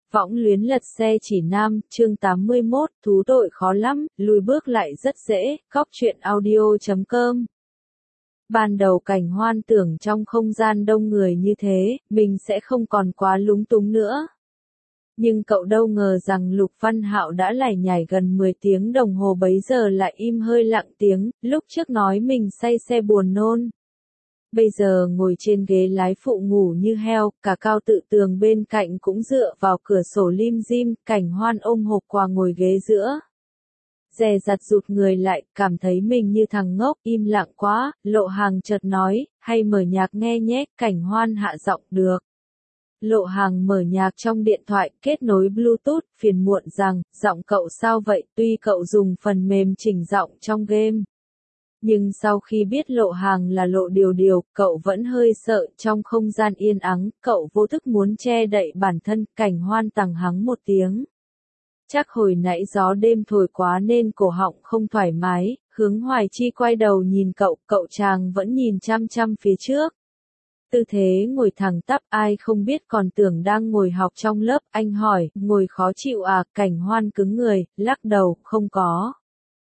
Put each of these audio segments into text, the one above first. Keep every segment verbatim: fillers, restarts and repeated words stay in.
Võng luyến lật xe chỉ nam, chương tám mươi mốt, thú đội khó lắm, lùi bước lại rất dễ, góc truyện audio chấm com. Ban đầu Cảnh Hoan tưởng trong không gian đông người như thế, mình sẽ không còn quá lúng túng nữa. Nhưng cậu đâu ngờ rằng Lục Văn Hạo đã lải nhải gần mười tiếng đồng hồ bấy giờ lại im hơi lặng tiếng, lúc trước nói mình say xe buồn nôn. Bây giờ ngồi trên ghế lái phụ ngủ như heo, cả Cao Tự Tường bên cạnh cũng dựa vào cửa sổ lim dim, Cảnh Hoan ôm hộp quà ngồi ghế giữa. Dè dặt rụt người lại, cảm thấy mình như thằng ngốc, im lặng quá, Lộ Hàng chợt nói, hay mở nhạc nghe nhé, Cảnh Hoan hạ giọng được. Lộ Hàng mở nhạc trong điện thoại, kết nối Bluetooth, phiền muộn rằng, giọng cậu sao vậy, tuy cậu dùng phần mềm chỉnh giọng trong game. Nhưng sau khi biết Lộ Hàng là Lộ Điều Điều, cậu vẫn hơi sợ, trong không gian yên ắng, cậu vô thức muốn che đậy bản thân, Cảnh Hoan tằng hắng một tiếng. Chắc hồi nãy gió đêm thổi quá nên cổ họng không thoải mái, Hướng Hoài Chi quay đầu nhìn cậu, cậu chàng vẫn nhìn chăm chăm phía trước. Tư thế ngồi thẳng tắp, ai không biết còn tưởng đang ngồi học trong lớp, anh hỏi, ngồi khó chịu à, Cảnh Hoan cứng người, lắc đầu, không có.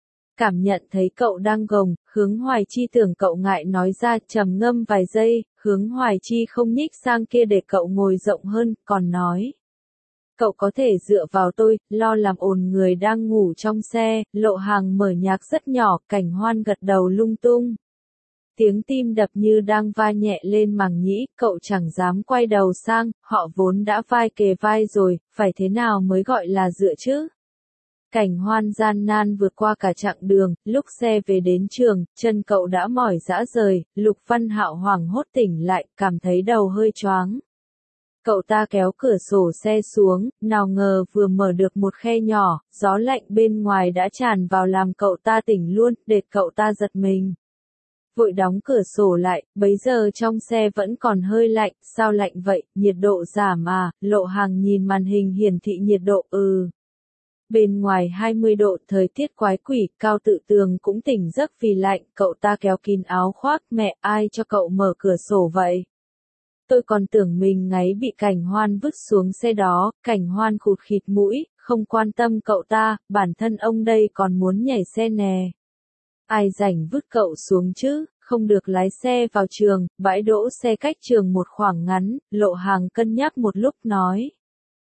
Cảm nhận thấy cậu đang gồng, Hướng Hoài Chi tưởng cậu ngại nói ra, trầm ngâm vài giây, Hướng Hoài Chi không nhích sang kia để cậu ngồi rộng hơn, còn nói. Cậu có thể dựa vào tôi, lo làm ồn người đang ngủ trong xe, Lộ Hàng mở nhạc rất nhỏ, Cảnh Hoan gật đầu lung tung. Tiếng tim đập như đang va nhẹ lên màng nhĩ, cậu chẳng dám quay đầu sang, họ vốn đã vai kề vai rồi, phải thế nào mới gọi là dựa chứ? Cảnh Hoan gian nan vượt qua cả chặng đường, lúc xe về đến trường, chân cậu đã mỏi rã rời, Lục Văn Hạo hoảng hốt tỉnh lại, cảm thấy đầu hơi choáng. Cậu ta kéo cửa sổ xe xuống, nào ngờ vừa mở được một khe nhỏ, gió lạnh bên ngoài đã tràn vào làm cậu ta tỉnh luôn, đệt cậu ta giật mình. Vội đóng cửa sổ lại, bấy giờ trong xe vẫn còn hơi lạnh, sao lạnh vậy, nhiệt độ giảm à, Lộ Hàng nhìn màn hình hiển thị nhiệt độ, ừ. Bên ngoài hai mươi độ, thời tiết quái quỷ, Cao Tự Tường cũng tỉnh giấc vì lạnh, cậu ta kéo kín áo khoác, mẹ, ai cho cậu mở cửa sổ vậy? Tôi còn tưởng mình ngáy bị Cảnh Hoan vứt xuống xe đó, Cảnh Hoan khụt khịt mũi, không quan tâm cậu ta, bản thân ông đây còn muốn nhảy xe nè. Ai rảnh vứt cậu xuống chứ, không được lái xe vào trường, bãi đỗ xe cách trường một khoảng ngắn, Lộ Hàng cân nhắc một lúc nói.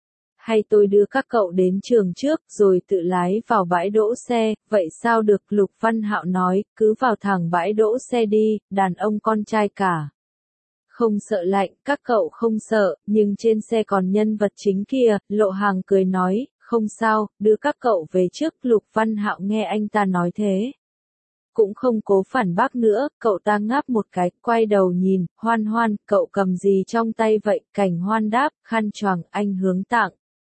Hay tôi đưa các cậu đến trường trước, rồi tự lái vào bãi đỗ xe, vậy sao được, Lục Văn Hạo nói, cứ vào thẳng bãi đỗ xe đi, đàn ông con trai cả. Không sợ lạnh, các cậu không sợ, nhưng trên xe còn nhân vật chính kia, Lộ Hàng cười nói, không sao, đưa các cậu về trước, Lục Văn Hạo nghe anh ta nói thế. Cũng không cố phản bác nữa, cậu ta ngáp một cái, quay đầu nhìn, Hoan Hoan, cậu cầm gì trong tay vậy, Cảnh Hoan đáp, khăn choàng, anh Hướng tặng.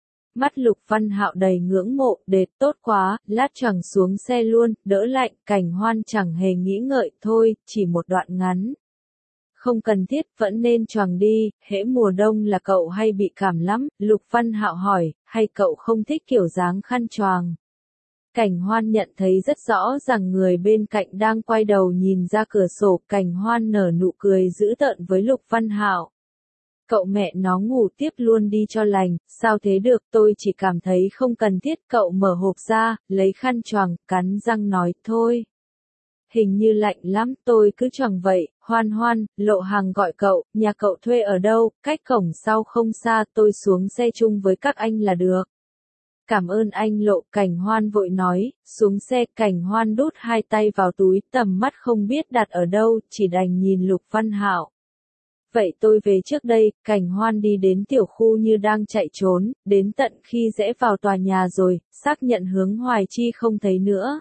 Mắt Lục Văn Hạo đầy ngưỡng mộ, đệt tốt quá, lát choàng xuống xe luôn, đỡ lạnh, Cảnh Hoan chẳng hề nghĩ ngợi, thôi, chỉ một đoạn ngắn. Không cần thiết, vẫn nên choàng đi, hễ mùa đông là cậu hay bị cảm lắm, Lục Văn Hạo hỏi, hay cậu không thích kiểu dáng khăn choàng? Cảnh Hoan nhận thấy rất rõ rằng người bên cạnh đang quay đầu nhìn ra cửa sổ, Cảnh Hoan nở nụ cười dữ tợn với Lục Văn Hạo. Cậu mẹ nó ngủ tiếp luôn đi cho lành, sao thế được, tôi chỉ cảm thấy không cần thiết, cậu mở hộp ra, lấy khăn choàng, cắn răng nói, thôi. Hình như lạnh lắm, tôi cứ choàng vậy, Hoan Hoan, Lộ Hàng gọi cậu, nhà cậu thuê ở đâu, cách cổng sau không xa, tôi xuống xe chung với các anh là được. Cảm ơn anh Lộ, Cảnh Hoan vội nói, xuống xe, Cảnh Hoan đút hai tay vào túi, tầm mắt không biết đặt ở đâu, chỉ đành nhìn Lục Văn Hạo. Vậy tôi về trước đây, Cảnh Hoan đi đến tiểu khu như đang chạy trốn, đến tận khi rẽ vào tòa nhà rồi, xác nhận Hướng Hoài Chi không thấy nữa.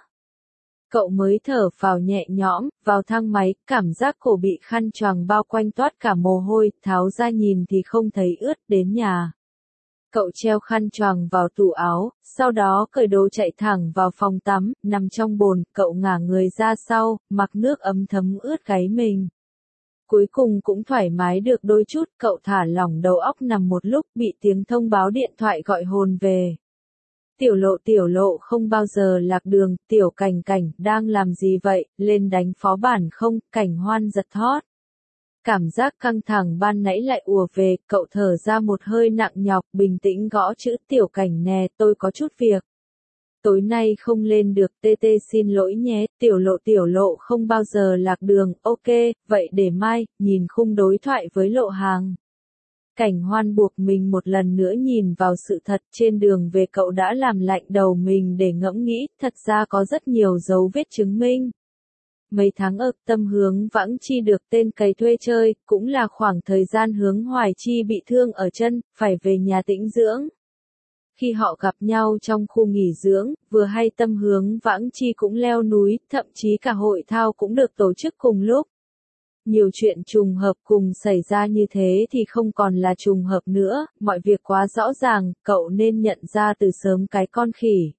Cậu mới thở phào nhẹ nhõm, vào thang máy, cảm giác cổ bị khăn choàng bao quanh toát cả mồ hôi, tháo ra nhìn thì không thấy ướt, đến nhà. Cậu treo khăn choàng vào tủ áo, sau đó cởi đồ chạy thẳng vào phòng tắm, nằm trong bồn, cậu ngả người ra sau, mặc nước ấm thấm ướt gáy mình. Cuối cùng cũng thoải mái được đôi chút, cậu thả lỏng đầu óc nằm một lúc, bị tiếng thông báo điện thoại gọi hồn về. Tiểu Lộ tiểu Lộ không bao giờ lạc đường, Tiểu Cảnh Cảnh, đang làm gì vậy, lên đánh phó bản không, Cảnh Hoan giật thót. Cảm giác căng thẳng ban nãy lại ùa về, cậu thở ra một hơi nặng nhọc, bình tĩnh gõ chữ Tiểu Cảnh nè, tôi có chút việc. Tối nay không lên được, tê tê xin lỗi nhé, tiểu lộ tiểu lộ không bao giờ lạc đường, ok, vậy để mai, nhìn khung đối thoại với Lộ Hàng. Cảnh Hoan buộc mình một lần nữa nhìn vào sự thật, trên đường về cậu đã làm lạnh đầu mình để ngẫm nghĩ, thật ra có rất nhiều dấu vết chứng minh. Mấy tháng ở Tâm Hướng Vãng Chi được tên cày thuê chơi, cũng là khoảng thời gian Hướng Hoài Chi bị thương ở chân, phải về nhà tĩnh dưỡng. Khi họ gặp nhau trong khu nghỉ dưỡng, vừa hay Tâm Hướng Vãng Chi cũng leo núi, thậm chí cả hội thao cũng được tổ chức cùng lúc. Nhiều chuyện trùng hợp cùng xảy ra như thế thì không còn là trùng hợp nữa, mọi việc quá rõ ràng, cậu nên nhận ra từ sớm cái con khỉ.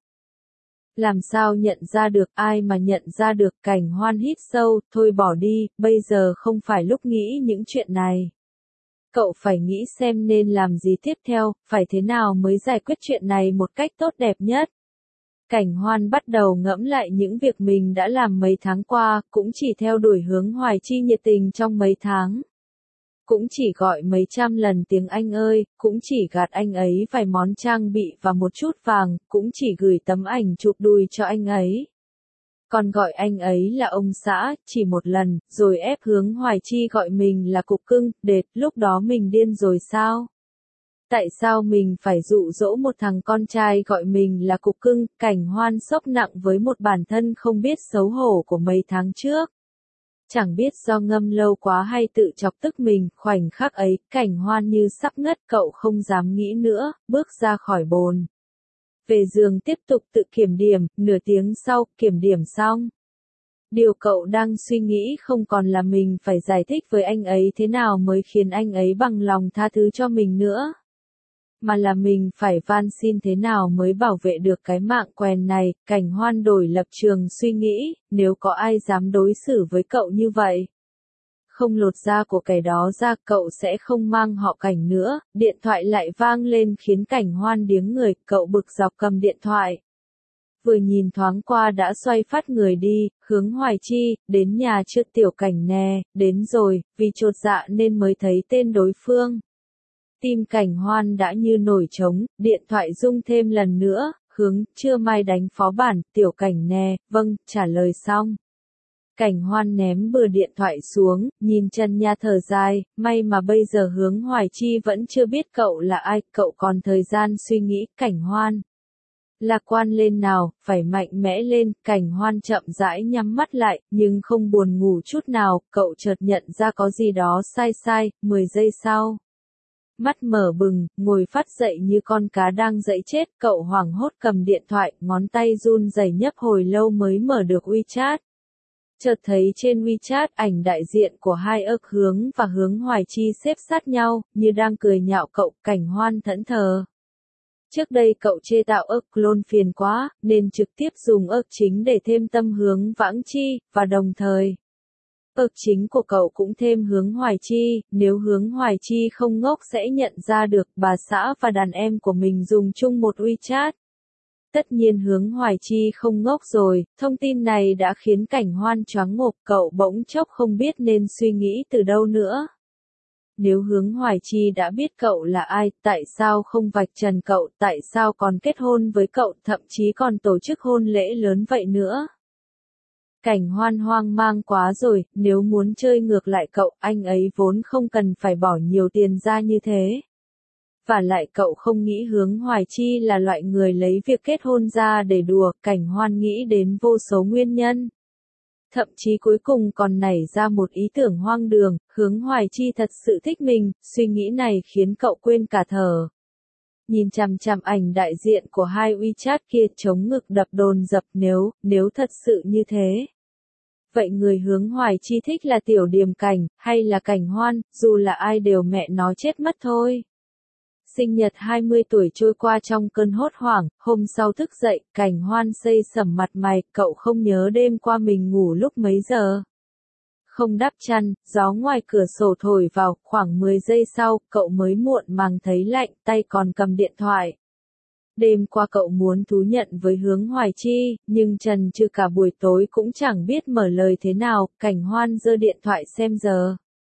Làm sao nhận ra được, ai mà nhận ra được, Cảnh Hoan hít sâu, thôi bỏ đi, bây giờ không phải lúc nghĩ những chuyện này. Cậu phải nghĩ xem nên làm gì tiếp theo, phải thế nào mới giải quyết chuyện này một cách tốt đẹp nhất. Cảnh Hoan bắt đầu ngẫm lại những việc mình đã làm mấy tháng qua, cũng chỉ theo đuổi Hướng Hoài Chi nhiệt tình trong mấy tháng. Cũng chỉ gọi mấy trăm lần tiếng anh ơi, cũng chỉ gạt anh ấy vài món trang bị và một chút vàng, cũng chỉ gửi tấm ảnh chụp đùi cho anh ấy. Còn gọi anh ấy là ông xã, chỉ một lần, rồi ép Hướng Hoài Chi gọi mình là cục cưng, đệt, lúc đó mình điên rồi sao? Tại sao mình phải dụ dỗ một thằng con trai gọi mình là cục cưng? Cảnh Hoan sốc nặng với một bản thân không biết xấu hổ của mấy tháng trước. Chẳng biết do ngâm lâu quá hay tự chọc tức mình, khoảnh khắc ấy, Cảnh Hoan như sắp ngất, cậu không dám nghĩ nữa, bước ra khỏi bồn. Về giường tiếp tục tự kiểm điểm, nửa tiếng sau, kiểm điểm xong. Điều cậu đang suy nghĩ không còn là mình phải giải thích với anh ấy thế nào mới khiến anh ấy bằng lòng tha thứ cho mình nữa. Mà là mình phải van xin thế nào mới bảo vệ được cái mạng quèn này. Cảnh Hoan đổi lập trường suy nghĩ, nếu có ai dám đối xử với cậu như vậy. Không lột da của kẻ đó ra, cậu sẽ không mang họ Cảnh nữa. Điện thoại lại vang lên khiến Cảnh Hoan điếng người, cậu bực dọc cầm điện thoại. Vừa nhìn thoáng qua đã xoay phát người đi, Hướng Hoài Chi, đến nhà chưa Tiểu Cảnh nè, đến rồi, vì chột dạ nên mới thấy tên đối phương. Tim Cảnh Hoan đã như nổi trống, điện thoại rung thêm lần nữa, Hướng, chưa mai đánh phó bản, Tiểu Cảnh nè, vâng, trả lời xong. Cảnh Hoan ném bừa điện thoại xuống, nhìn Trần Nha thở dài, may mà bây giờ Hướng Hoài Chi vẫn chưa biết cậu là ai, cậu còn thời gian suy nghĩ. Cảnh Hoan lạc quan lên nào, phải mạnh mẽ lên. Cảnh Hoan chậm rãi nhắm mắt lại, nhưng không buồn ngủ chút nào, cậu chợt nhận ra có gì đó sai sai. Mười giây sau, mắt mở bừng, ngồi phát dậy như con cá đang dẫy chết, cậu hoảng hốt cầm điện thoại, ngón tay run rẩy nhấp hồi lâu mới mở được WeChat. Chợt thấy trên WeChat ảnh đại diện của hai ức Hướng và Hướng Hoài Chi xếp sát nhau, như đang cười nhạo cậu. Cảnh Hoan thẫn thờ. Trước đây cậu chê tạo ức clone phiền quá, nên trực tiếp dùng ức chính để thêm Tâm Hướng Vãng Chi, và đồng thời ức chính của cậu cũng thêm Hướng Hoài Chi. Nếu Hướng Hoài Chi không ngốc sẽ nhận ra được bà xã và đàn em của mình dùng chung một WeChat. Tất nhiên Hướng Hoài Chi không ngốc rồi, thông tin này đã khiến Cảnh Hoan choáng ngộp, cậu bỗng chốc không biết nên suy nghĩ từ đâu nữa. Nếu Hướng Hoài Chi đã biết cậu là ai, tại sao không vạch trần cậu, tại sao còn kết hôn với cậu, thậm chí còn tổ chức hôn lễ lớn vậy nữa? Cảnh Hoan hoang mang quá rồi, nếu muốn chơi ngược lại cậu, anh ấy vốn không cần phải bỏ nhiều tiền ra như thế. Và lại cậu không nghĩ Hướng Hoài Chi là loại người lấy việc kết hôn ra để đùa. Cảnh Hoan nghĩ đến vô số nguyên nhân. Thậm chí cuối cùng còn nảy ra một ý tưởng hoang đường, Hướng Hoài Chi thật sự thích mình, suy nghĩ này khiến cậu quên cả thở. Nhìn chằm chằm ảnh đại diện của hai WeChat kia, chống ngực đập đồn dập, nếu, nếu thật sự như thế. Vậy người Hướng Hoài Chi thích là Tiểu Điềm Cảnh, hay là Cảnh Hoan, dù là ai đều mẹ nó chết mất thôi. Sinh nhật hai mươi tuổi trôi qua trong cơn hốt hoảng, hôm sau thức dậy, Cảnh Hoan xây sẩm mặt mày, cậu không nhớ đêm qua mình ngủ lúc mấy giờ. Không đắp chăn, gió ngoài cửa sổ thổi vào, khoảng mười giây sau, cậu mới muộn màng thấy lạnh, tay còn cầm điện thoại. Đêm qua cậu muốn thú nhận với Hướng Hoài Chi, nhưng trần trừ cả buổi tối cũng chẳng biết mở lời thế nào. Cảnh Hoan giơ điện thoại xem giờ.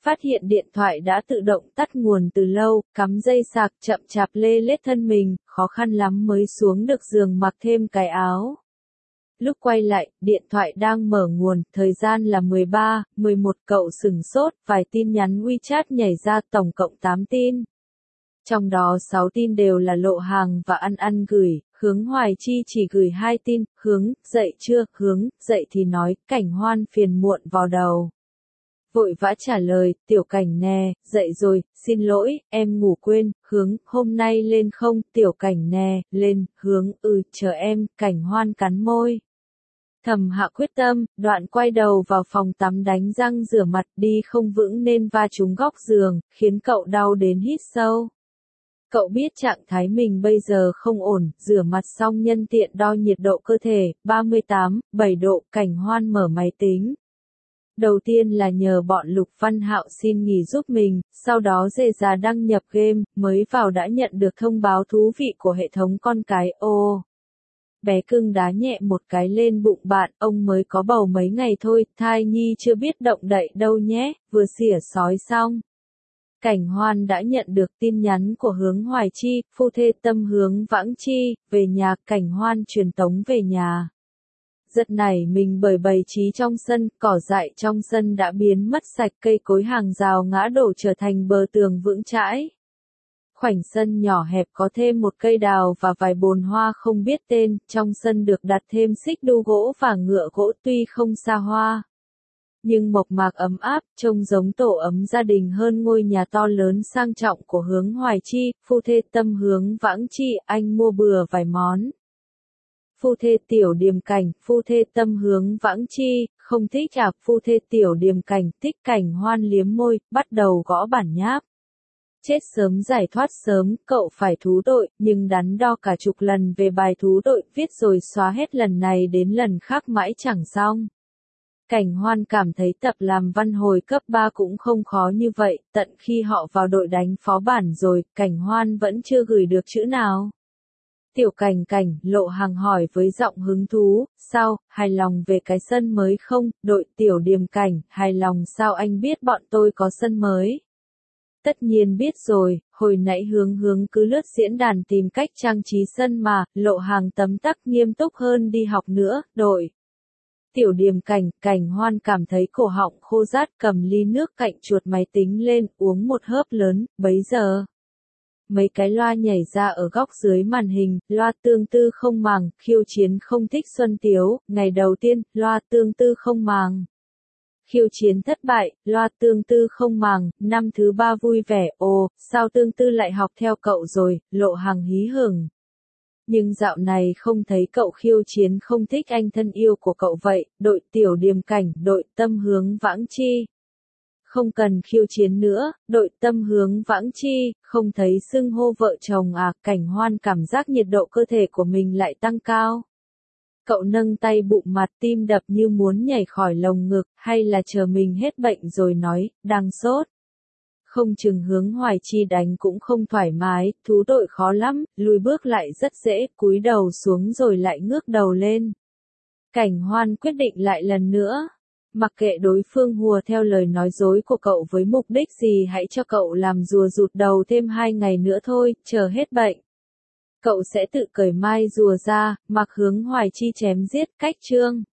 phát hiện điện thoại đã tự động tắt nguồn từ lâu, cắm dây sạc chậm chạp lê lết thân mình, khó khăn lắm mới xuống được giường mặc thêm cái áo. Lúc quay lại, điện thoại đang mở nguồn, thời gian là mười ba, mười một cậu sửng sốt, vài tin nhắn WeChat nhảy ra tổng cộng tám tin. Trong đó sáu tin đều là Lộ Hàng và Ăn Ăn gửi, Hướng Hoài Chi chỉ gửi hai tin, Hướng, dậy chưa, Hướng, dậy thì nói, Cảnh Hoan phiền muộn vào đầu. Vội vã trả lời, Tiểu Cảnh nè, dậy rồi, xin lỗi, em ngủ quên, Hướng, hôm nay lên không, Tiểu Cảnh nè, lên, Hướng, ừ, chờ em, Cảnh Hoan cắn môi. Thầm hạ quyết tâm, đoạn quay đầu vào phòng tắm đánh răng rửa mặt đi không vững nên va trúng góc giường, khiến cậu đau đến hít sâu. Cậu biết trạng thái mình bây giờ không ổn, rửa mặt xong nhân tiện đo nhiệt độ cơ thể, ba mươi tám, bảy độ, Cảnh Hoan mở máy tính. Đầu tiên là nhờ bọn Lục Văn Hạo xin nghỉ giúp mình, sau đó dề dà đăng nhập game, mới vào đã nhận được thông báo thú vị của hệ thống con cái, ô. Bé cưng đá nhẹ một cái lên bụng bạn, ông mới có bầu mấy ngày thôi, thai nhi chưa biết động đậy đâu nhé, vừa xỉa sói xong. Cảnh Hoan đã nhận được tin nhắn của Hướng Hoài Chi, phu thê tâm Hướng Vãng Chi, về nhà, Cảnh Hoan truyền tống về nhà. Giật nảy mình bởi bầy trí trong sân, cỏ dại trong sân đã biến mất sạch, cây cối hàng rào ngã đổ trở thành bờ tường vững chãi. Khoảnh sân nhỏ hẹp có thêm một cây đào và vài bồn hoa không biết tên, trong sân được đặt thêm xích đu gỗ và ngựa gỗ tuy không xa hoa. Nhưng mộc mạc ấm áp, trông giống tổ ấm gia đình hơn ngôi nhà to lớn sang trọng của Hướng Hoài Chi, phu thê tâm Hướng Vãng Chi, anh mua bừa vài món. Phu thê Tiểu Điềm Cảnh, phu thê tâm Hướng Vãng Chi, không thích à, phu thê Tiểu Điềm Cảnh, thích. Cảnh Hoan liếm môi, bắt đầu gõ bản nháp. Chết sớm giải thoát sớm, cậu phải thú đội, nhưng đắn đo cả chục lần về bài thú đội, viết rồi xóa hết lần này đến lần khác mãi chẳng xong. Cảnh Hoan cảm thấy tập làm văn hồi cấp ba cũng không khó như vậy, tận khi họ vào đội đánh phó bản rồi, Cảnh Hoan vẫn chưa gửi được chữ nào. Tiểu Cảnh Cảnh, Lộ Hàng hỏi với giọng hứng thú, sao, hài lòng về cái sân mới không, đội Tiểu Điềm Cảnh, hài lòng sao anh biết bọn tôi có sân mới? Tất nhiên biết rồi, hồi nãy Hướng Hướng cứ lướt diễn đàn tìm cách trang trí sân mà, Lộ Hàng tấm tắc nghiêm túc hơn đi học nữa, đội. Tiểu Điềm Cảnh, Cảnh Hoan cảm thấy cổ họng khô rát, cầm ly nước cạnh chuột máy tính lên, uống một hớp lớn, bấy giờ. Mấy cái loa nhảy ra ở góc dưới màn hình, loa tương tư không màng, khiêu chiến không thích Xuân Tiếu, ngày đầu tiên, loa tương tư không màng. Khiêu chiến thất bại, loa tương tư không màng, năm thứ ba vui vẻ, ồ, sao tương tư lại học theo cậu rồi, Lộ Hàng hí hửng. Nhưng dạo này không thấy cậu khiêu chiến không thích anh thân yêu của cậu vậy, đội Tiểu Điềm Cảnh, đội tâm Hướng Vãng Chi. Không cần khiêu chiến nữa, đội tâm Hướng Vãng Chi, không thấy xưng hô vợ chồng à, Cảnh Hoan cảm giác nhiệt độ cơ thể của mình lại tăng cao. Cậu nâng tay bụng mặt tim đập như muốn nhảy khỏi lồng ngực, hay là chờ mình hết bệnh rồi nói, đang sốt. Không chừng Hướng Hoài Chi đánh cũng không thoải mái, thú đội khó lắm, lùi bước lại rất dễ, cúi đầu xuống rồi lại ngước đầu lên. Cảnh Hoan quyết định lại lần nữa. Mặc kệ đối phương hùa theo lời nói dối của cậu với mục đích gì, hãy cho cậu làm rùa rụt đầu thêm hai ngày nữa thôi, chờ hết bệnh. Cậu sẽ tự cởi mai rùa ra, mặc Hướng Hoài Chi chém giết, cách chương.